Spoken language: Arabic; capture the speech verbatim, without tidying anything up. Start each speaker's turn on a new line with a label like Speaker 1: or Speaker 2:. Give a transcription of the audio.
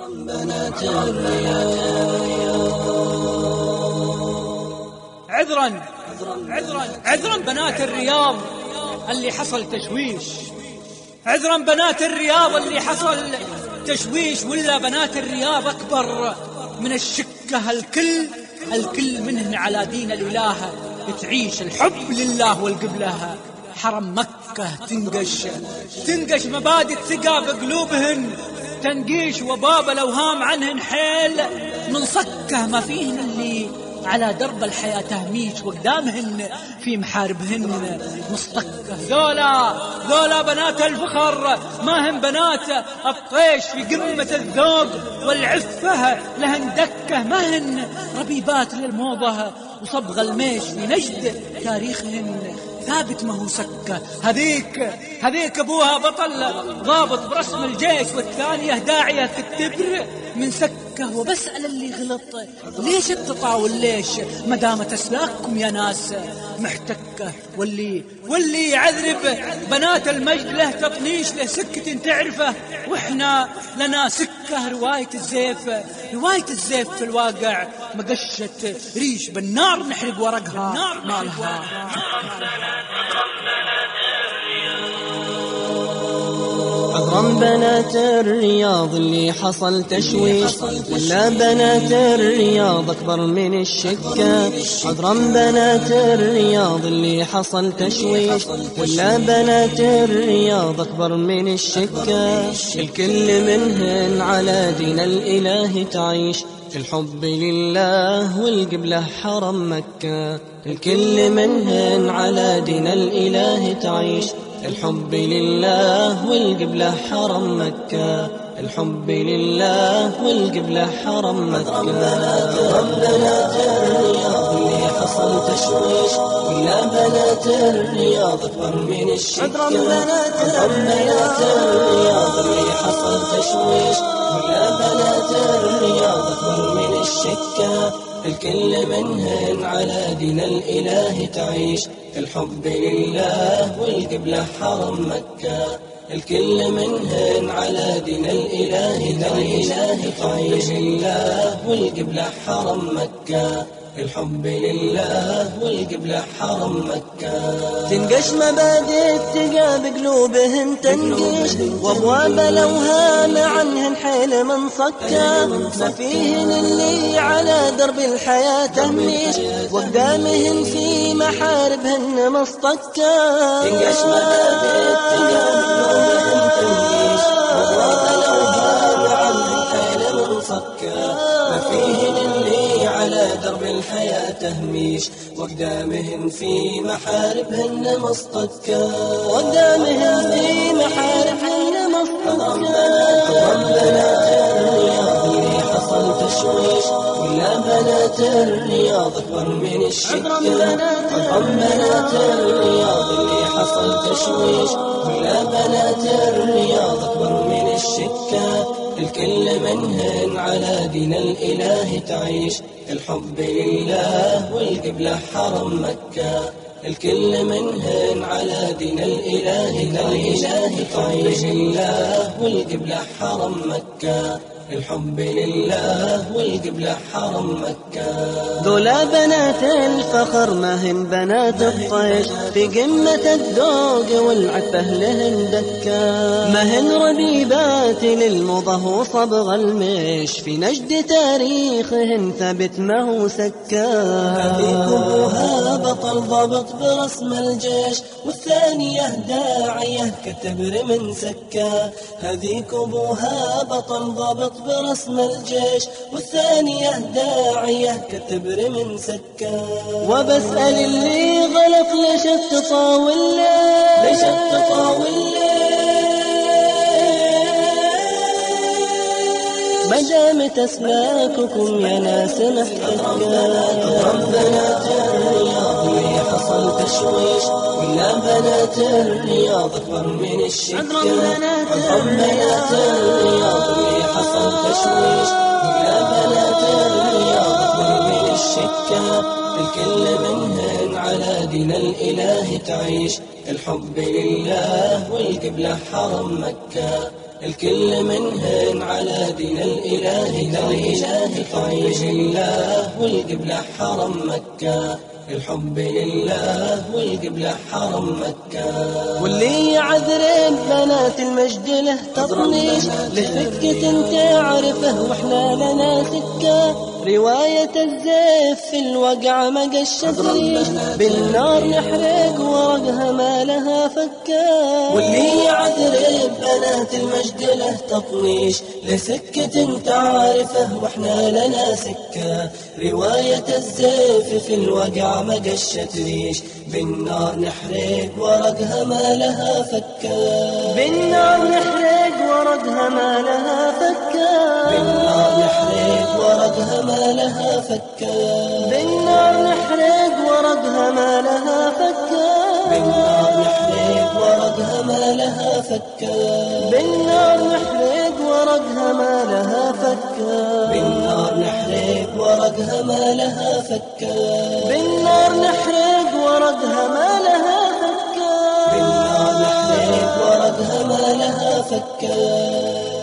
Speaker 1: عذرا عذرا عذرا بنات الرياض اللي حصل تشويش، عذرا بنات الرياض اللي حصل تشويش، ولا بنات الرياض أكبر من الشكة. الكل الكل منهن على دين الإله تعيش، الحب لله والقبلة. حرم مكة تنقش تنقش مبادئ الثقة بقلوبهن تنقيش، وباب الأوهام عنهن حيل من صكة. ما فيهن اللي على درب الحياة تهميش، وقدامهن في محاربهن مصطكة. ذولا ذولا بنات الفخر، ما هم بنات الطيش، في قمة الذوق والعفة لهن دكة. ما هن ربيبات للموضة وصبغ الميش، في نجد تاريخهن ثابت ما هو سكة. هذيك هذيك أبوها بطل ضابط برسم الجيش، والثانية داعية في التبر من سكة. وبسأل اللي غلط ليش التطاول، ليش ما دامت أسلاككم يا ناس محتكة. واللي واللي يعذرب بنات المجد له تطنيش، له سكة تعرفه وإحنا لنا سكة. رواية الزيف رواية الزيف في الواقع مقشة ريش، بالنار نحرق ورقها مالها.
Speaker 2: عذرا بنات الرياض اللي حصل تشويش، ولا بنات الرياض أكبر من الشكة. عذرا بنات الرياض اللي حصل تشويش، ولا بنات الرياض أكبر من الشكة. الكل منهن على دين الإله تعيش، الحب لله والقبلة حرم مكة. الكل منهن على دين الإله تعيش، الحب لله والقبلة حرم مكة. الحب لله والقبلة حرم مكة. بنات الرياض اللي حصل تشويش، ولا بنات الرياض أكبر من الشكة. بنات الرياض اللي حصل تشويش، ولا بنات الرياض أكبر من الشكة. الكل منهن على دين الإله تعيش، الحب لله والقبلة حرم مكة. الكل منهن على دين الإله تعيش، الله والقبلة حرم مكة. الحب لله والقبلة حرم مكة.
Speaker 3: تنقش مبادئ التقى بقلوبهن تنقش، وابواب الاوهام عنهن حيل من صكة. ما فيهن اللي على درب الحياة تهميش، وقدامهن في محاربهن مصطكة.
Speaker 2: تنقش مبادئ التقى بقلوبهن تنقش، وابواب الاوهام عنهن حيل من صكة. ما فيهن اللي على درب الحياة تهميش، وقدامهن في محاربهن مصطكة.
Speaker 3: وقدامهن في محاربهن مصطكة.
Speaker 2: بنات الرياض اللي حصل تشويش، ولا بنات الرياض أكبر من الشكة. بنات الرياض اللي حصل تشويش، ولا بنات الرياض أكبر من الشكة. الكل منهن على دين الإله تعيش، الحب لله والقبلة حرم مكة. الكل منهن على دين الإله تعيش، الله والقبلة حرم مكة. الحب لله والقبلة حرم مكة.
Speaker 3: ذولا بنات الفخر، ما هن بنات الطيش، في قمة الذوق والعفة لهن دكة. ما هن ربيبات للمضى وصبغ الميش، في نجد تاريخهن ثابت ما هو سكة.
Speaker 2: هذيك أبوها بطل ضابط برسم الجيش، والثانية داعية كالتبر من سكة. هذيك أبوها بطل ضابط برسم الجيش، والثانية داعية كالتبر من سكة.
Speaker 3: وبسأل اللي غلط ليش التطاول،
Speaker 2: ليش التطاول،
Speaker 3: ما دامت أسلاككم يا ناس محتكة.
Speaker 2: بنات الرياض اللي حصل تشويش، ولا بنات الرياض أكبر من الشكة. بنات الرياض اللي حصل تشويش، ولا بنات الرياض أكبر من الشكة. الكل منهن على دين الإله تعيش، الحب لله والقبلة حرم مكة. الكل منهن على دين الإله الإله الحب لله والقبلة حرم مكة الحب لله والقبلة حرم مكة
Speaker 3: واللي يعذرب بنات المجد له تطنيش لسكة تعرفه واحنا لنا سكة رواية الزيف في الوقع ما قشت ريش بالنار نحرق ورقها ما لها فكة
Speaker 2: واللي يعذرب بنات المجد له تطنيش لسكة تعرفه واحنا لنا سكة رواية الزيف في الوقع ما قشت ريش بالنار نحرق ورقها ما لها فكة
Speaker 3: بالنار نحرق ورقها ما لها فكة
Speaker 2: بالنار نحرق ورقها ما لها فكة
Speaker 3: بالنار نحرق ورقها ما لها فكة
Speaker 2: بالنار نحرق ورقها ما لها فكة
Speaker 3: بالنار نحرق ورقها ما لها فكة
Speaker 2: بالنار نحرق ورقها ما لها فكة
Speaker 3: بالنار نحرق ورقها ما لها فكة
Speaker 2: بالنار نحرق ورقها ما لها فكة